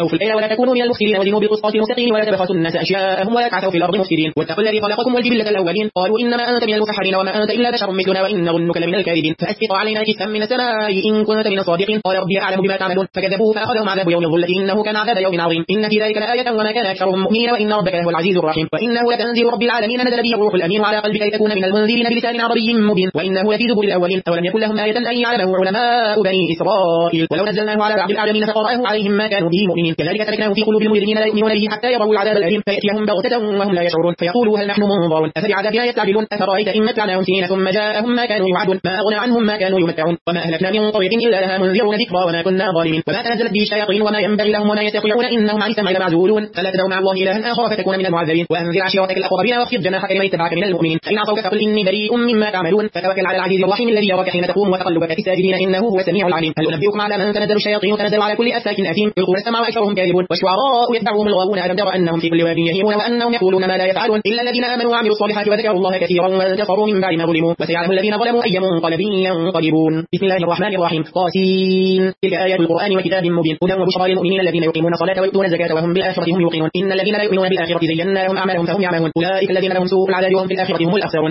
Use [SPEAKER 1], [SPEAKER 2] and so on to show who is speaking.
[SPEAKER 1] أوفوا الكيل ولا تكونوا من المفسدين وزنوا بالقسطاس المستقيم ولا تبخسوا الناس أشياءهم ولا تعثوا في الأرض مفسدين واتقوا الذي خلقكم والجبلة الأولين قالوا إنما أنت من المسحرين وما أنت إلا بشر مثلنا وإن نظنك لمن الكاذبين فأسقط علينا كسفا من السماء إن كنت من الصادقين قال ربي أعلم بما تعملون فكذبوه فأخذهم عذاب يوم الظلة إنه كان عذاب يوم عظيم إن في ذلك لآية وما كان أكثرهم مؤمنين وإن ربك لهو العزيز الرحيم وإنه لتنزيل رب العالمين نزل به الروح الأمين على قلبك لتكون من المنذرين بلسان عربي مبين وإنه لفي زبور الأولين أولم يكن لهم آية أن يعلمه علماء بني إسرائيل ولو نزلناه على بعض الأعلمين فقرأه عليهم ما كانوا به مؤمنين كذلك تركناه في قلوب المجرمين لا يؤمنون به حتى يروا العذاب الأليم فيأتيهم بغتة وهم لا يشعرون فيقولوا هل نحن منظرون أفبعذابنا يستعجلون أفرأيت إن متعناهم سنين ثم جاءهم ما كانوا يوعدون ما أغنى عنهم ما كانوا يمتعون وما أهلكنا من قرية إلا لها منذرون ذكرى وما كنا ظالمين وما تنزلت به الشياطين وما ينبغي لهم وما يستطيعون إنهم عن السمع لمعزولون فلا تدعوا مع الله إلها آخر فتكون من المعذبين وأنذر عشيرتك الأقربين واخفض جناحك لمن اتبعك من المؤمنين فإن عصوك فقل إني بريء مما تعملون فتوكل على العزيز الرحيم الذي يراك حين تقوم وتقلبك في الساجدين إنه هو السميع العليم هل أنبئكم على من تنزل الشياطين تنزل على كل أفاك أثيم يلقون السمع وأكثرهم كاذبون والشعراء يتبعهم الغاوون ألم تر أنهم في كل واد يهيمون وأنهم يقولون ما لا يفعلون إلا الذين آمنوا وعملوا الصالحات وذكروا الله كثيرا وانتصروا من بعد ما ظلموا وسيعلم الذين ظلموا أي منقلب ينقلبون بسم الله الرحمن الرحيم قاسين تلك آيات القرآن وكتاب مبين هدى وبشرى للمؤمنين الذين يقيمون الصلاة ويؤتون الزكاة وهم بالآخرة هم يوقنون إن الذين لا يؤمنون بالآخرة زينا لهم أعمالهم فهم يعملون أولئك الذين لهم سوء العذاب وهم في الآخرة هم الأخسرون